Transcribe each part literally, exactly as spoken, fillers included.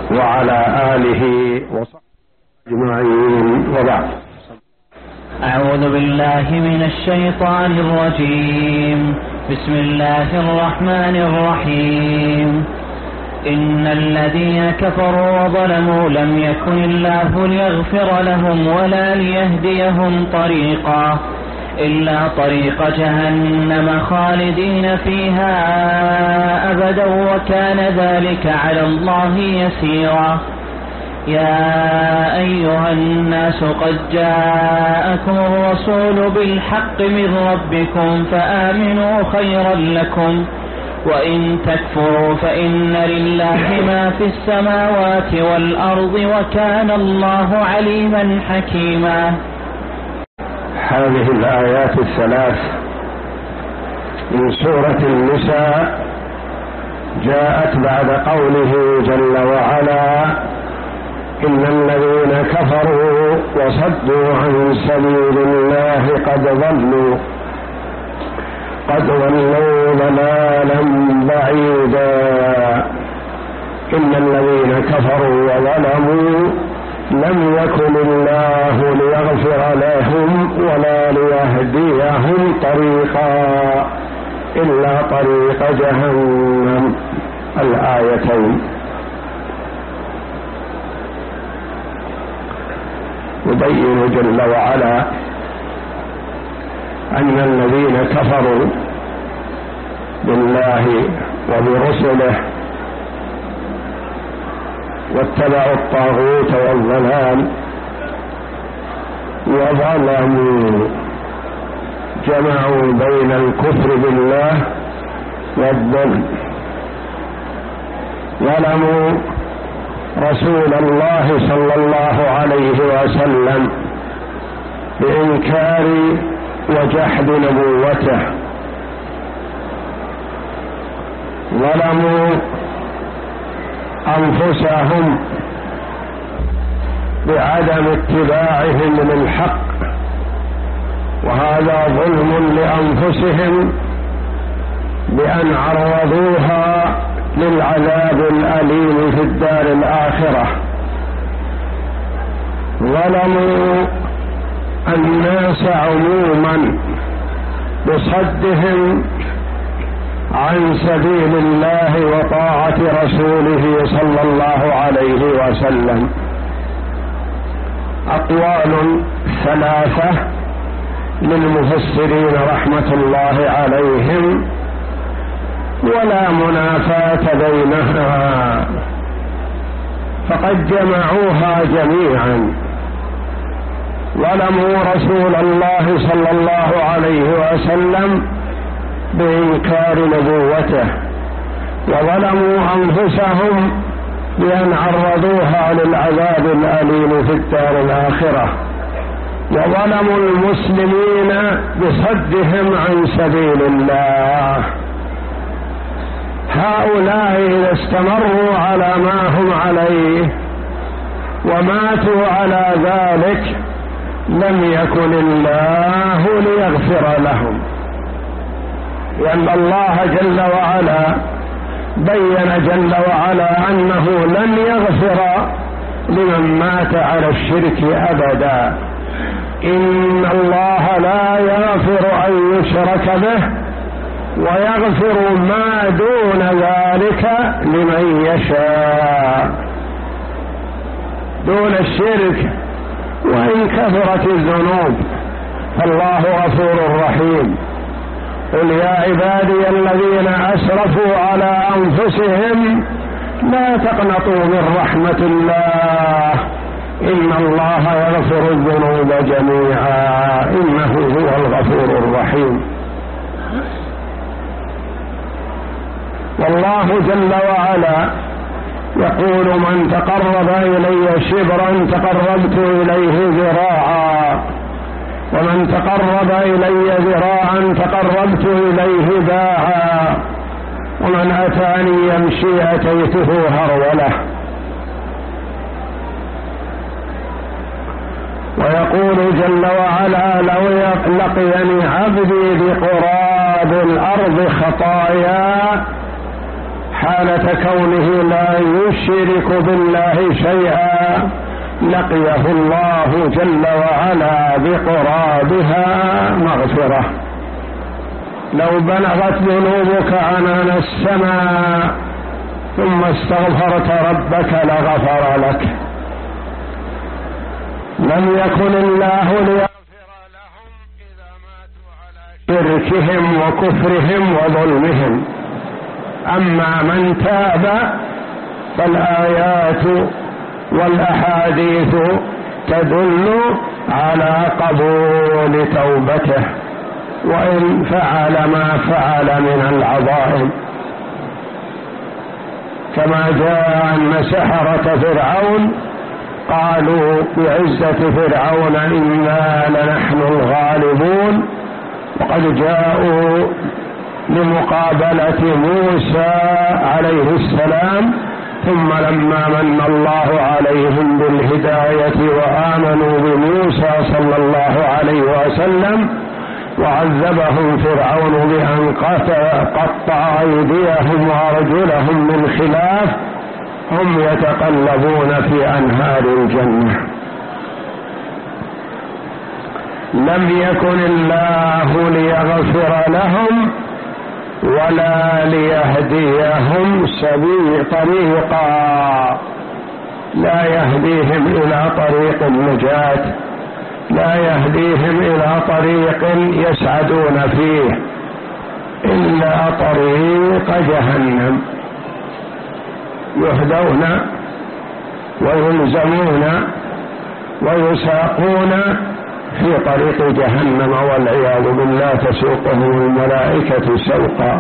وعلى آله وصحبه أجمعين، وبعد. أعوذ بالله من الشيطان الرجيم. بسم الله الرحمن الرحيم. إن الذين كفروا وظلموا لم يكن الله ليغفر لهم ولا ليهديهم طريقا إلا طريق جهنم خالدين فيها أبدا وكان ذلك على الله يسيرا. يا أيها الناس قد جاءكم الرسول بالحق من ربكم فآمنوا خيرا لكم وإن تكفروا فإن لله ما في السماوات والأرض وكان الله عليما حكيما. هذه الآيات الثلاث من سورة النساء جاءت بعد قوله جل وعلا: إن الذين كفروا وصدوا عن سبيل الله قد ضلوا قد ضلوا ضلالا بعيدا. إن الذين كفروا وظلموا لم يكن الله ليغفر لهم ولا ليهديهم طريقا إلا طريق جهنم. الآيتين يبين جل وعلا أن الذين كفروا بالله وبرسله واتبعوا الطاغوت والضلال وظلموا، جمعوا بين الكفر بالله والظلم. ظلموا رسول الله صلى الله عليه وسلم بإنكار وجحد نبوته، ظلموا أنفسهم بعدم اتباعهم للحق، وهذا ظلم لأنفسهم بأن عرضوها للعذاب الأليم في الدار الآخرة. ظلموا الناس عموما بصدهم عن سبيل الله وطاعة رسوله صلى الله عليه وسلم. أقوال ثلاثة للمفسرين رحمة الله عليهم ولا منافاة بينها، فقد جمعوها جميعا. ظلموا رسول الله صلى الله عليه وسلم بإنكار نبوته، وظلموا أنفسهم بأن عرضوها للعذاب الأليم في الدار الآخرة، وظلموا المسلمين بصدهم عن سبيل الله. هؤلاء إذا استمروا على ما هم عليه وماتوا على ذلك لم يكن الله ليغفر لهم، لأن الله جل وعلا بين جل وعلا أنه لن يغفر لمن مات على الشرك أبدا. إن الله لا يغفر أن يشرك به ويغفر ما دون ذلك لمن يشاء، دون الشرك وإن كثرت الذنوب، فالله غفور رحيم. قل يا عبادي الذين أسرفوا على أنفسهم لا تقنطوا من رحمة الله إن الله يغفر الذنوب جميعا إنه هو الغفور الرحيم. والله جل وعلا يقول: من تقرب إلي شبرا تقربت إليه ذراعا، ومن تقرب إلي ذراعا تقربت إليه باعا، ومن أتاني يمشي أتيته هرولة. ويقول جل وعلا: لو لقيني عبدي بقراب الأرض خطايا حالة كونه لا يشرك بالله شيئا لقيه الله جل وعلا بقرابها مغفرة. لو بلغت ذنوبك عنان السماء ثم استغفرت ربك لغفر لك. لم يكن الله ليغفر لهم إذا ماتوا على شركهم وكفرهم وظلمهم. أما من تاب فالآيات والأحاديث تدل على قبول توبته وإن فعل ما فعل من العظائم، كما جاء أن سحرة فرعون قالوا بعزة فرعون إنا لنحن الغالبون، وقد جاءوا لمقابلة موسى عليه السلام، ثم لما من الله عليهم بالهداية وآمنوا بموسى صلى الله عليه وسلم وعذبهم فرعون بأن قطع أيديهم وأرجلهم من خلاف، هم يتقلبون في أنهار الجنة. لم يكن الله ليغفر لهم ولا ليهديهم سبيل طريقا، لا يهديهم إلى طريق النجاة، لا يهديهم إلى طريق يسعدون فيه إلا طريق جهنم. يهدون ويلزمون ويساقون في طريق جهنم والعياذ بالله، تسوقهم الملائكة سوقا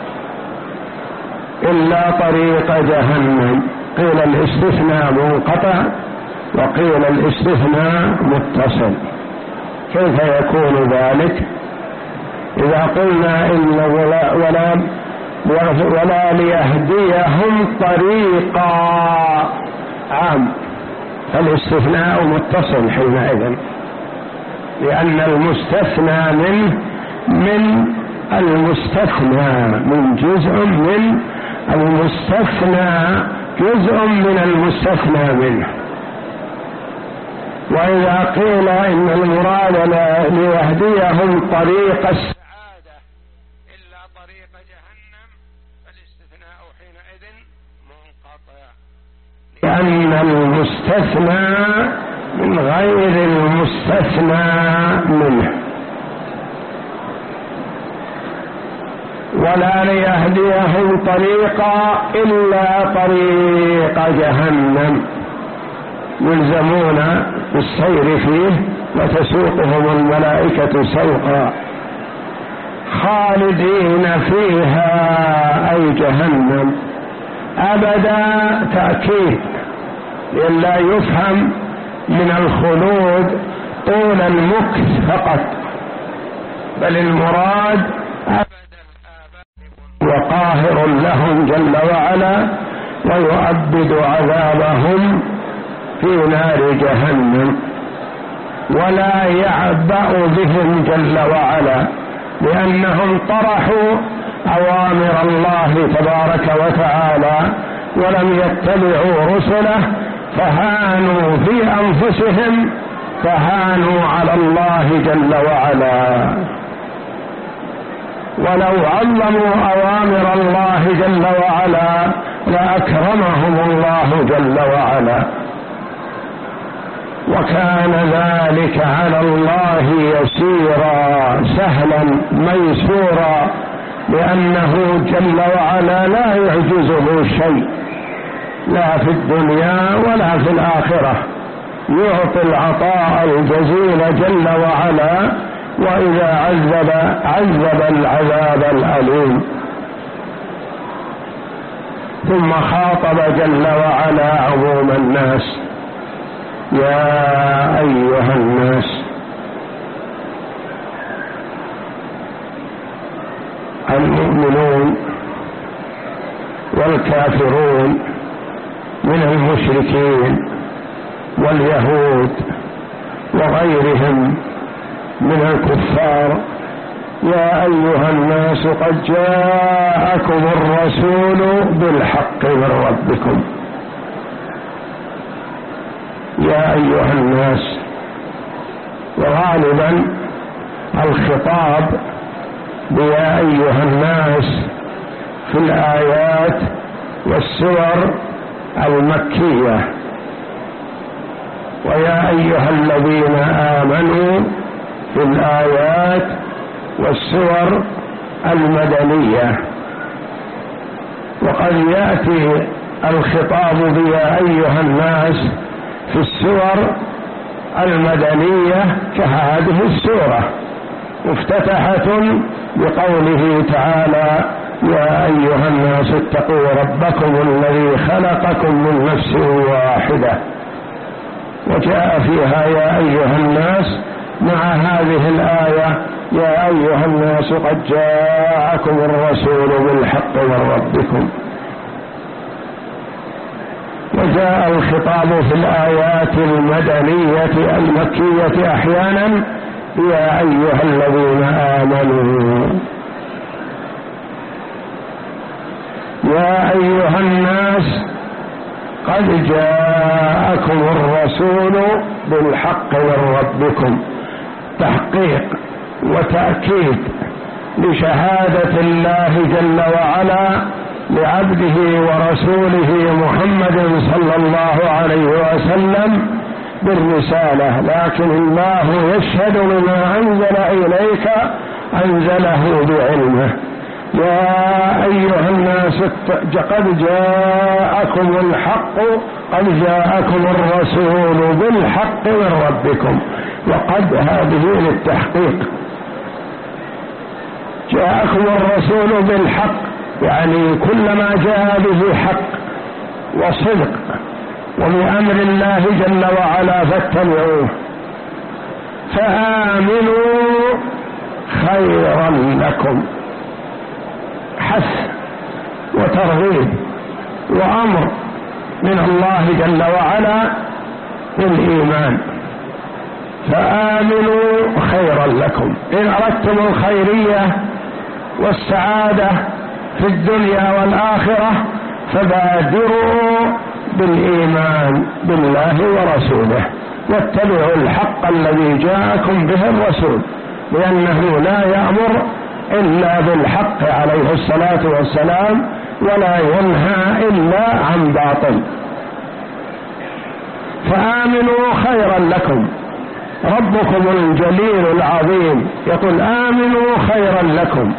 إلا طريق جهنم. قيل الاستثناء منقطع وقيل الاستثناء متصل. كيف يكون ذلك؟ إذا قلنا إن ولا, ولا, ولا ليهديهم طريقا عام، فالاستثناء متصل حينئذ، لأن المستثنى منه من المستثنى من جزء من المستثنى جزء من المستثنى منه. وإذا قيل إن المراد ليهديهم طريق السعادة إلا طريق جهنم فالاستثناء حينئذ منقطع، لأن المستثنى من غير المستثنى منه. ولا ليهديهم طريقا إلا طريق جهنم، يلزمون بالسير فيه وتسوقهم الملائكة سوقا خالدين فيها أي جهنم أبدا، تأكيد لئلا يفهم من الخلود طول المكث فقط، بل المراد أبدا وقاهر لهم جل وعلا ويؤبد عذابهم في نار جهنم، ولا يعبأ بهم جل وعلا لأنهم طرحوا أوامر الله تبارك وتعالى ولم يتبعوا رسله فهانوا في أنفسهم، فهانوا على الله جل وعلا. ولو عظموا أوامر الله جل وعلا لأكرمهم الله جل وعلا، وكان ذلك على الله يسيرا سهلا ميسورا، لأنه جل وعلا لا يعجزه شيء لا في الدنيا ولا في الآخرة، يعطي العطاء الجزيل جل وعلا، وإذا عذب عذب العذاب الأليم. ثم خاطب جل وعلا عموم الناس: يا أيها الناس المؤمنون والكافرون من المشركين واليهود وغيرهم من الكفار يا أيها الناس قد جاءكم الرسول بالحق من ربكم. يا أيها الناس، وغالبا الخطاب بيا أيها الناس في الآيات والسور المكية، ويا أيها الذين آمنوا في الآيات والسور المدنية. وقد يأتي الخطاب بيا أيها الناس في السور المدنية كهذه السورة، مفتتحة بقوله تعالى: يا أيها الناس اتقوا ربكم الذي خلقكم من نفس واحدة. وجاء فيها يا أيها الناس مع هذه الآية: يا أيها الناس قد جاءكم الرسول بالحق من ربكم. وجاء الخطاب في الآيات المدنية المكية أحيانا: يا أيها الذين آمنوا. يا أيها الناس قد جاءكم الرسول بالحق من ربكم، تحقيق وتأكيد لشهادة الله جل وعلا لعبده ورسوله محمد صلى الله عليه وسلم بالرسالة، لكن الله يشهد بما أنزل إليك أنزله بعلمه. يا أيها الناس قد جاءكم الحق، قد جاءكم الرسول بالحق من ربكم، وقد هذه للتحقيق. جاءكم الرسول بالحق يعني كل ما جاء به حق وصدق وبأمر الله جل وعلا فاتبعوه. فآمنوا خيرا لكم، حث وترغيب وأمر من الله جل وعلا بالإيمان. فآمنوا خيرا لكم، إن أردتم الخيرية والسعادة في الدنيا والآخرة فبادروا بالإيمان بالله ورسوله، واتبعوا الحق الذي جاءكم به الرسول، لأنه لا يأمر إلا بالحق عليه الصلاة والسلام، ولا ينهى إلا عن باطل. فآمنوا خيرا لكم. ربكم الجليل العظيم يقول آمنوا خيرا لكم،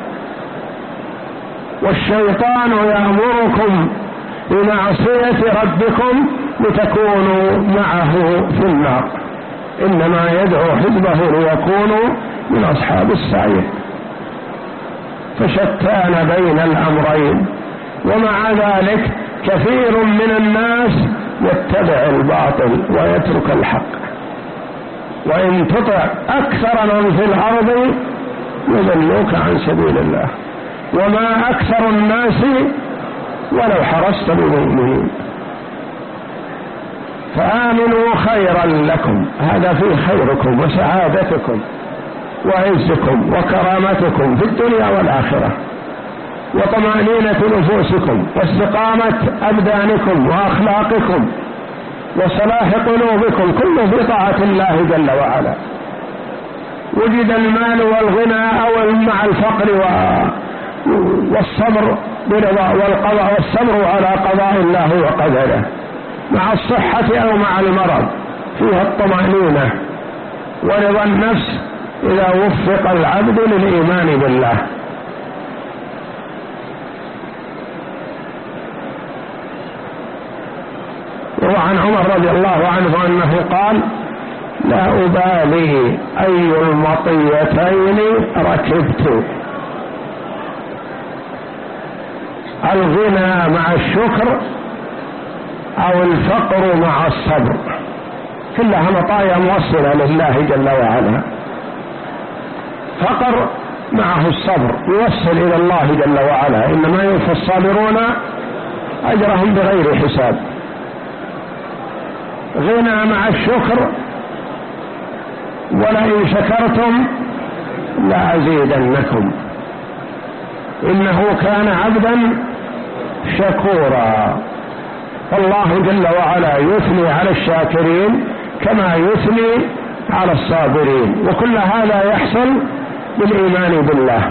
والشيطان يأمركم بمعصية ربكم لتكونوا معه في النار، إنما يدعو حزبه ليكونوا من أصحاب السعير. فشتان بين الأمرين، ومع ذلك كثير من الناس يتبع الباطل ويترك الحق. وإن تطع أكثر من في الأرض يضلوك عن سبيل الله، وما أكثر الناس ولو حرصت بمؤمنين. فآمنوا خيرا لكم، هذا فيه خيركم وسعادتكم وعزكم وكرامتكم في الدنيا والآخرة، وطمأنينة نفوسكم واستقامة أبدانكم وأخلاقكم وصلاح قلوبكم، كله في طاعة الله جل وعلا. وجد المال والغنى أو مع الفقر والصبر برضا والقضاء والصبر على قضاء الله وقدره، مع الصحة أو مع المرض فيها الطمأنينة ورضا النفس إذا وفق العبد للإيمان بالله. وعن عمر رضي الله عنه أنه قال: لا أبالي أي المطيتين ركبت، الغنى مع الشكر أو الفقر مع الصبر، كلها مطايا موصلة لله جل وعلا. فقر معه الصبر يوصل إلى الله جل وعلا، إنما يوفى الصابرون أجرهم بغير حساب. غنى مع الشكر، ولئن شكرتم لأزيدنكم إنه كان عبدا شكورا. فالله جل وعلا يثني على الشاكرين كما يثني على الصابرين، وكل هذا يحصل بالإيمان بالله.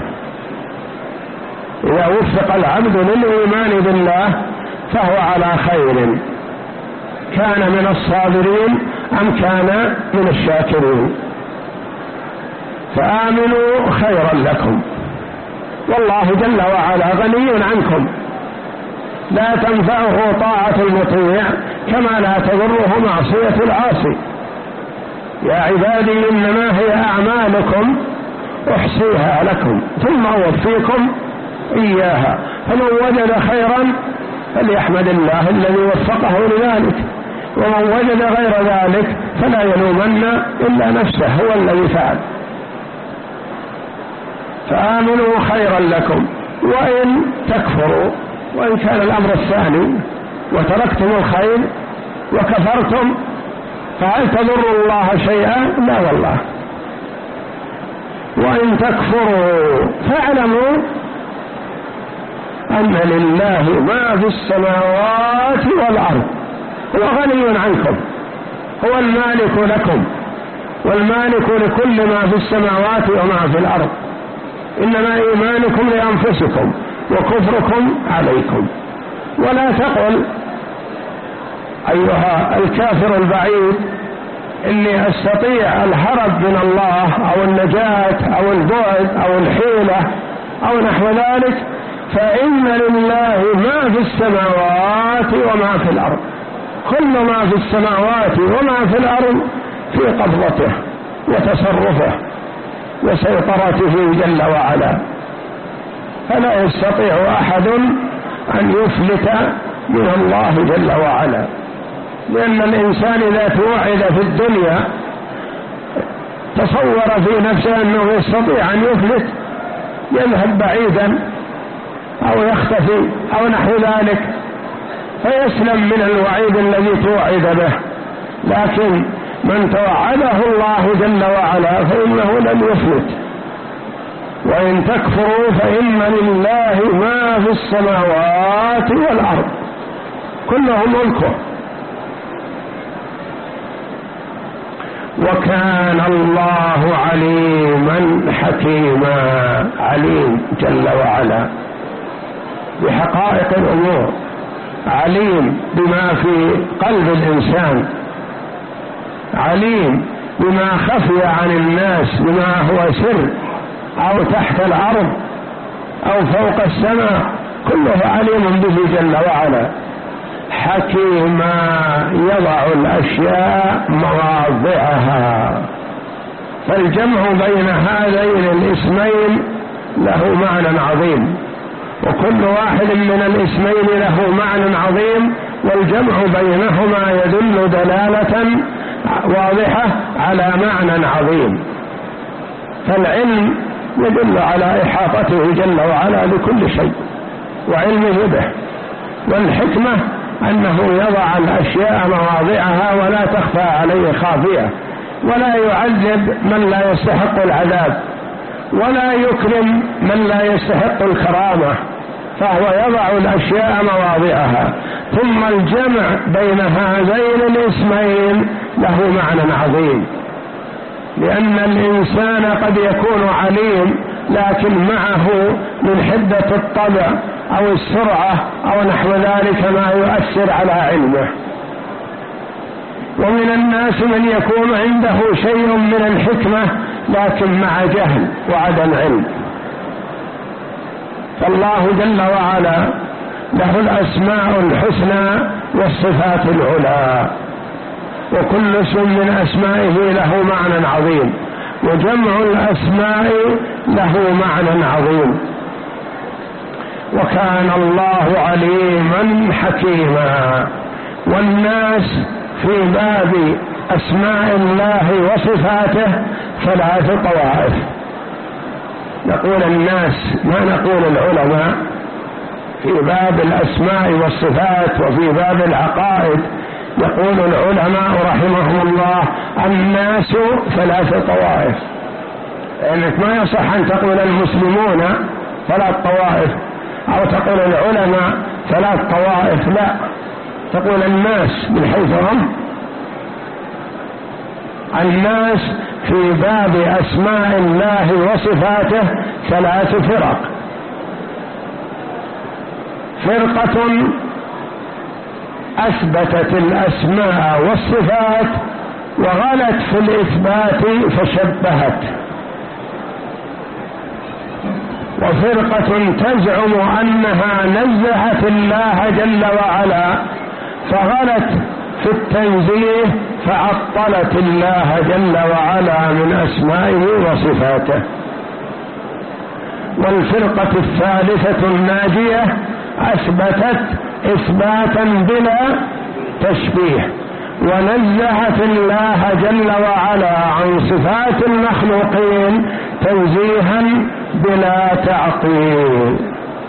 إذا وفق العبد للإيمان بالله فهو على خير، كان من الصابرين أم كان من الشاكرين. فآمنوا خيرا لكم، والله جل وعلا غني عنكم، لا تنفعه طاعة المطيع كما لا تضره معصية العاصي. يا عبادي إنما هي أعمالكم أحصيها لكم ثم أوفيكم إياها، فمن وجد خيرا فليحمد الله الذي وفقه لذلك، ومن وجد غير ذلك فلا يلومن إلا نفسه، هو الذي فعل. فآمنوا خيرا لكم وإن تكفروا، وإن كان الأمر الثاني وتركتم الخير وكفرتم فهل تضروا الله شيئا؟ لا والله. وإن تكفروا فاعلموا أن لله ما في السماوات والأرض، هو غني عنكم، هو المالك لكم والمالك لكل ما في السماوات وما في الأرض، إنما إيمانكم لأنفسكم وكفركم عليكم. ولا تقل أيها الكافر البعيد إني أستطيع الهرب من الله أو النجاة أو البعد أو الحيلة أو نحو ذلك، فإن لله ما في السماوات وما في الأرض، كل ما في السماوات وما في الأرض في قبضته وتصرفه وسيطرته جل وعلا، فلا يستطيع أحد أن يفلت من الله جل وعلا. لأن الإنسان إذا توعد في الدنيا تصور في نفسه أنه يستطيع أن يفلت، يذهب بعيدا أو يختفي أو نحو ذلك فيسلم من الوعيد الذي توعد به. لكن من توعده الله جل وعلا فإنه لن يفلت. وإن تكفروا فإن لله ما في السماوات والأرض، كله ملكه. وكان الله عليما حكيما، عليم جل وعلا بحقائق الأمور، عليم بما في قلب الإنسان، عليم بما خفي عن الناس، بما هو سر أو تحت الأرض أو فوق السماء، كله عليم به جل وعلا. حكيما يضع الأشياء مواضعها، فالجمع بين هذين الاسمين له معنى عظيم، وكل واحد من الاسمين له معنى عظيم، والجمع بينهما يدل دلالة واضحة على معنى عظيم. فالعلم يدل على إحاطته جل وعلا بكل شيء وعلمه به، والحكمة أنه يضع الأشياء مواضعها ولا تخفى عليه خافية، ولا يعذب من لا يستحق العذاب، ولا يكرم من لا يستحق الكرامة، فهو يضع الأشياء مواضعها. ثم الجمع بين هذين الاسمين له معنى عظيم، لأن الإنسان قد يكون عليم لكن معه من حدة الطبع أو السرعة أو نحو ذلك ما يؤثر على علمه. ومن الناس من يكون عنده شيء من الحكمة لكن مع جهل وعدم علم. فالله جل وعلا له الأسماء الحسنى والصفات العلى، وكل اسم من أسمائه له معنى عظيم، وجمع الأسماء له معنى عظيم. وكان الله عليما حكيما. والناس في باب أسماء الله وصفاته ثلاث طوائف، نقول الناس ما نقول العلماء. في باب الأسماء والصفات وفي باب العقائد يقول العلماء رحمهم الله الناس ثلاث طوائف. لأنك ما يصح أن تقول المسلمون ثلاث طوائف أو تقول العلماء ثلاث طوائف، لا، تقول الناس من حيث هم. الناس في باب أسماء الله وصفاته ثلاث فرق: فرقة أثبتت الأسماء والصفات وغلت في الإثبات فشبهت، وفرقة تزعم أنها نزهت الله جل وعلا فغلت في التنزيه فعطلت الله جل وعلا من أسمائه وصفاته. والفرقة الثالثة الناجية أثبتت إثباتا بلا تشبيه ونزهت الله جل وعلا عن صفات المخلوقين تنزيها بلا تعطيل.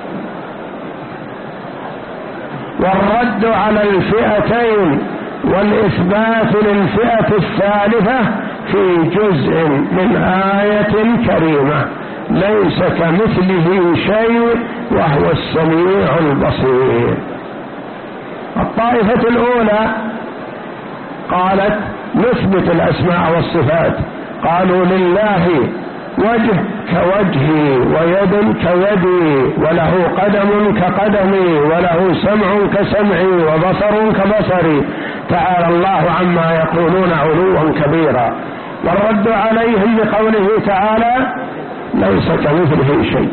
والرد على الفئتين والإثبات للفئة الثالثة في جزء من آية كريمة: ليس كمثله شيء وهو السميع البصير. الطائفة الأولى قالت نثبت الأسماء والصفات، قالوا لله وجه كوجهي ويد كيدي وله قدم كقدمي وله سمع كسمعي وبصر كبصري تعالى الله عما يقولون علوا كبيرا. والرد عليهم بقوله تعالى: ليس كمثله شيء،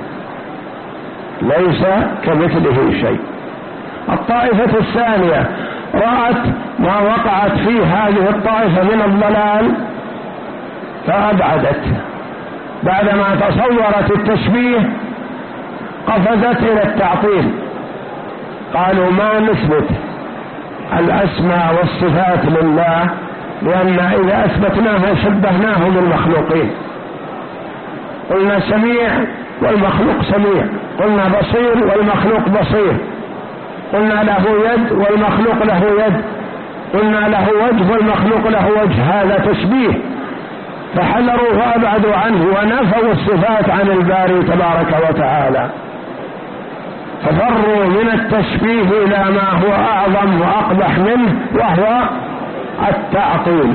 ليس كمثله شيء. الطائفة الثانية رأت ما وقعت فيه هذه الطائفة من الضلال فأبعدت، بعدما تصورت التشبيه قفزت إلى التعطيل. قالوا ما نثبت الأسماء والصفات لله، لأن إذا أثبتناها شبهناه بالمخلوقين. قلنا سميع والمخلوق سميع، قلنا بصير والمخلوق بصير، قلنا له يد والمخلوق له يد، قلنا له وجه والمخلوق له وجه، هذا تشبيه. فحذروا وأبعدوا عنه ونفوا الصفات عن الباري تبارك وتعالى، ففروا من التشبيه إلى ما هو أعظم وأقبح منه وهو التعطيل.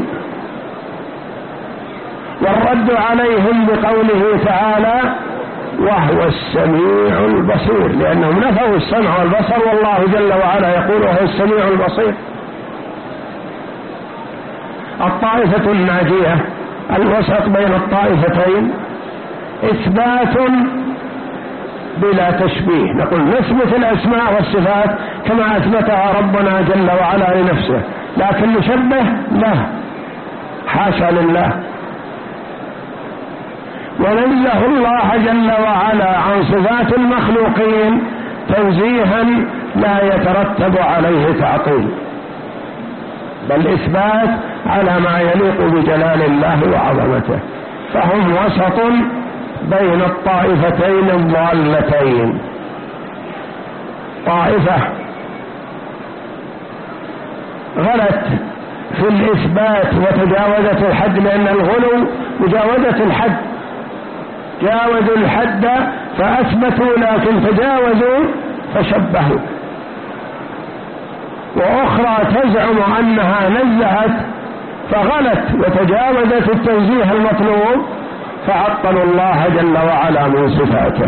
والرد عليهم بقوله تعالى: وهو السميع البصير، لأنهم نفوا السمع والبصر والله جل وعلا يقول وهو السميع البصير. الطائفة الناجية الوسط بين الطائفتين إثبات بلا تشبيه، نقول نثبت الأسماء والصفات كما أثبتها ربنا جل وعلا لنفسه، لكن نشبه له، حاشا لله. ونزه الله جل وعلا عن صفات المخلوقين تنزيها لا يترتب عليه تعطيل، بل إثبات على ما يليق بجلال الله وعظمته. فهم وسط بين الطائفتين الضالتين. طائفة غلت في الإثبات وتجاوزت الحد، لأن الغلو مجاوزة الحد، جاوزوا الحد فأثبتوا لكن تجاوزوا فشبهوا. وأخرى تزعم أنها نزهت فغلت وتجاوزت التنزيه المطلوب فعطلوا الله جل وعلا من صفاته.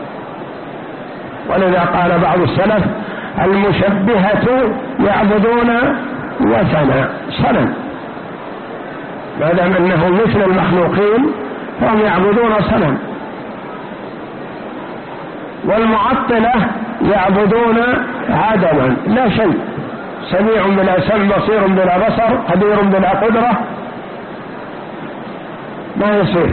ولذا قال بعض السلف: المشبهة يعبدون وثنا، صنم، ما دام أنه مثل المخلوقين فهم يعبدون صنم. والمعطلة يعبدون عدما، لا شيء، سميع بلا سمع، بصير بلا بصر، قدير بلا قدرة، ما يصير.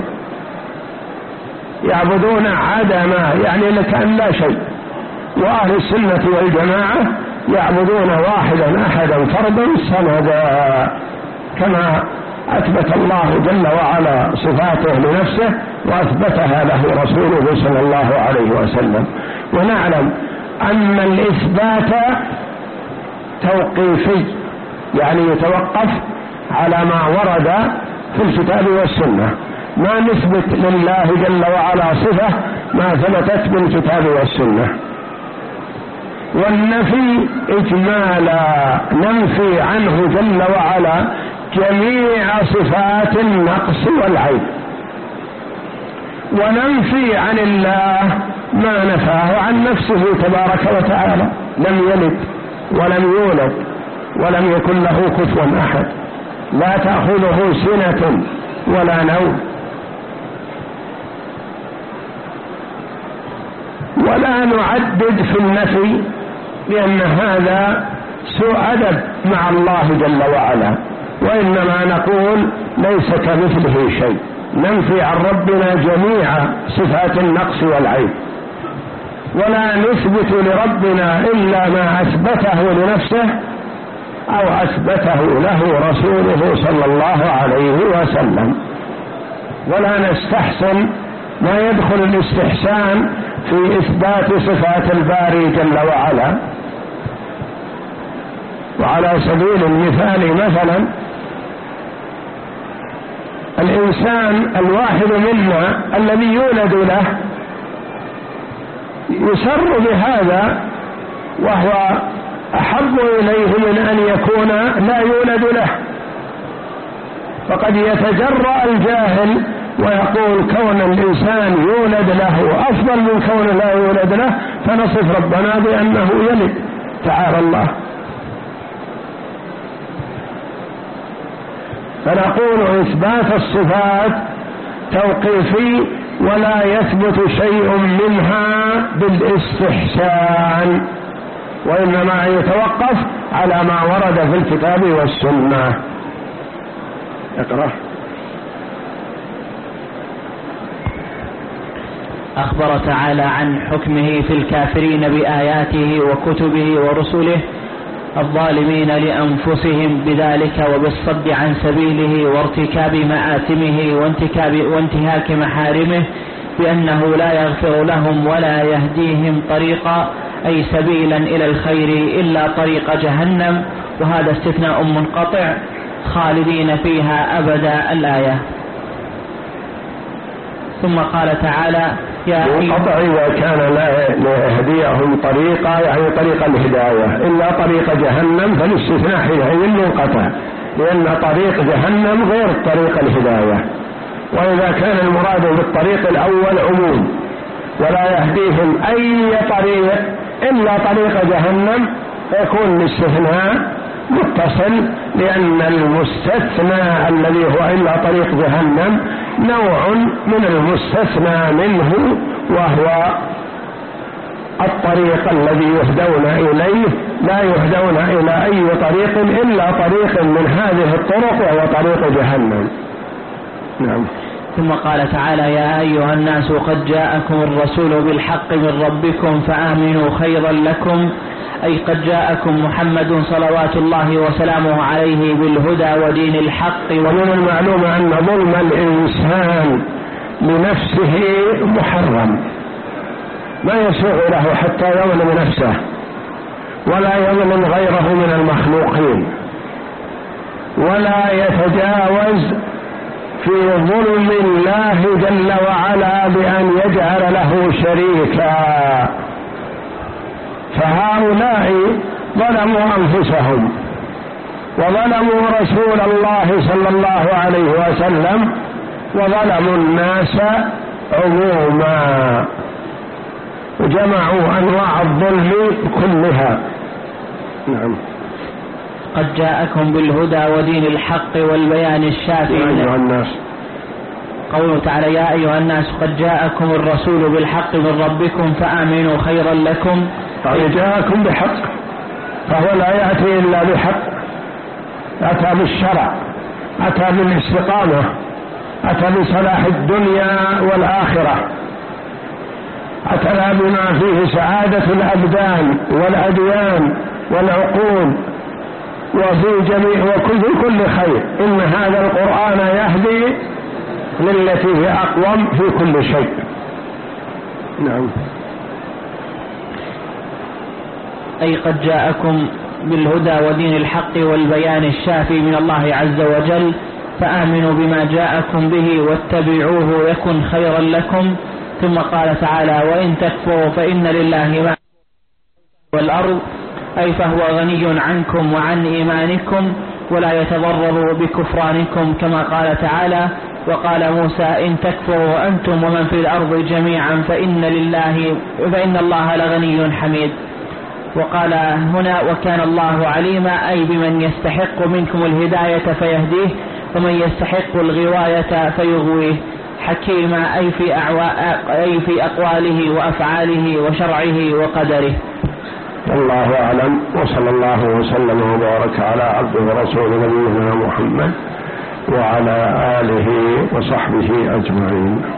يعبدون عدما يعني لكأن لا شيء. وأهل السنة والجماعة يعبدون واحدا أحدا فردا صمدا، كما أثبت الله جل وعلا صفاته لنفسه وأثبتها له رسوله صلى الله عليه وسلم. ونعلم أن الإثبات توقيفي، يعني يتوقف على ما ورد في الكتاب والسنة، ما نثبت لله جل وعلا صفة ما ثبتت بالكتاب والسنة. والنفي إجمالا، ننفي عنه جل وعلا جميع صفات النقص والعيب، وننفي عن الله ما نفاه عن نفسه تبارك وتعالى، لم يلد ولم يولد ولم يكن له كفوا أحد، لا تأخذه سنة ولا نوم، ولا نعدد في النفي لأن هذا سوء أدب مع الله جل وعلا، وإنما نقول ليس كمثله شيء، ننفي عن ربنا جميع صفات النقص والعيب، ولا نثبت لربنا إلا ما أثبته لنفسه أو أثبته له رسوله صلى الله عليه وسلم، ولا نستحسن ما يدخل الاستحسان في إثبات صفات الباري جل وعلا. وعلى سبيل المثال مثلا الإنسان الواحد منا الذي يولد له يسر بهذا وهو أحب إليه من أن يكون لا يولد له، فقد يتجرأ الجاهل ويقول كون الإنسان يولد له أفضل من كون لا يولد له، فنصف ربنا بأنه يلد، تعالى الله. فنقول إثبات الصفات توقيفي ولا يثبت شيء منها بالاستحسان، وإنما يتوقف على ما ورد في الكتاب والسنة. اقرأ. أخبر تعالى عن حكمه في الكافرين بآياته وكتبه ورسله الظالمين لأنفسهم بذلك وبالصد عن سبيله وارتكاب مآثمه وانتهاك محارمه، بأنه لا يغفر لهم ولا يهديهم طريقا أي سبيلا إلى الخير إلا طريق جهنم، وهذا استثناء منقطع خالدين فيها أبدا الآية. ثم قال تعالى يا منقطع وكان لا يهديهم طريقا يعني طريق الهداية إلا طريق جهنم، فالاستثناء حينئذ منقطع، لأن طريق جهنم غير طريق الهداية. وإذا كان المراد بالطريق الأول عموم ولا يهديهم أي طريق إلا طريق جهنم، فيكون الاستثناء متصل، لأن المستثنى الذي هو إلا طريق جهنم نوع من المستثنى منه، وهو الطريق الذي يهدون إليه، لا يهدون إلى أي طريق إلا طريق من هذه الطرق وهو طريق جهنم. نعم. ثم قال تعالى يا أيها الناس قد جاءكم الرسول بالحق من ربكم فآمنوا خيرا لكم، أي قد جاءكم محمد صلوات الله وسلامه عليه بالهدى ودين الحق. ومن المعلوم أن ظلم الإنسان لنفسه محرم، ما يسوغ له حتى يظلم نفسه ولا يظلم غيره من المخلوقين، ولا يتجاوز في ظلم الله جل وعلا بأن يجعل له شريكا، فهؤلاء ظلموا أنفسهم وظلموا رسول الله صلى الله عليه وسلم وظلموا الناس عموما، وجمعوا أنواع الظلم كلها. نعم. قد جاءكم بالهدى ودين الحق والبيان الشافي. يا أيها الناس، قوله تعالى يا أيها الناس قد جاءكم الرسول بالحق من ربكم فآمنوا خيرا لكم. يعني جاءكم بحق، فهو لا يأتي إلا بحق، أتى بالشرع، أتى بالاستقامة، أتى بصلاح الدنيا والآخرة، أتى بما فيه سعادة الأبدان والأديان والعقول وفي جميع وكل كل خير. إن هذا القرآن يهدي للتي هي أقوم في كل شيء. نعم. أي قد جاءكم بالهدى ودين الحق والبيان الشافي من الله عز وجل، فآمنوا بما جاءكم به واتبعوه يكن خيرا لكم. ثم قال تعالى: وإن تكفروا فإن لله ما والأرض، أي فهو غني عنكم وعن إيمانكم ولا يتضرر بكفرانكم، كما قال تعالى: وقال موسى: إن تكفروا أنتم ومن في الأرض جميعا فإن لله فإن الله لغني حميد. وقال هنا: وكان الله عليما، أي بمن يستحق منكم الهداية فيهديه ومن يستحق الغواية فيغويه، حكيما، أي في, أي في أقواله وأفعاله وشرعه وقدره. والله أعلم، وصلى الله وسلم وبارك على عبده ورسوله نبينا محمد وعلى آله وصحبه أجمعين.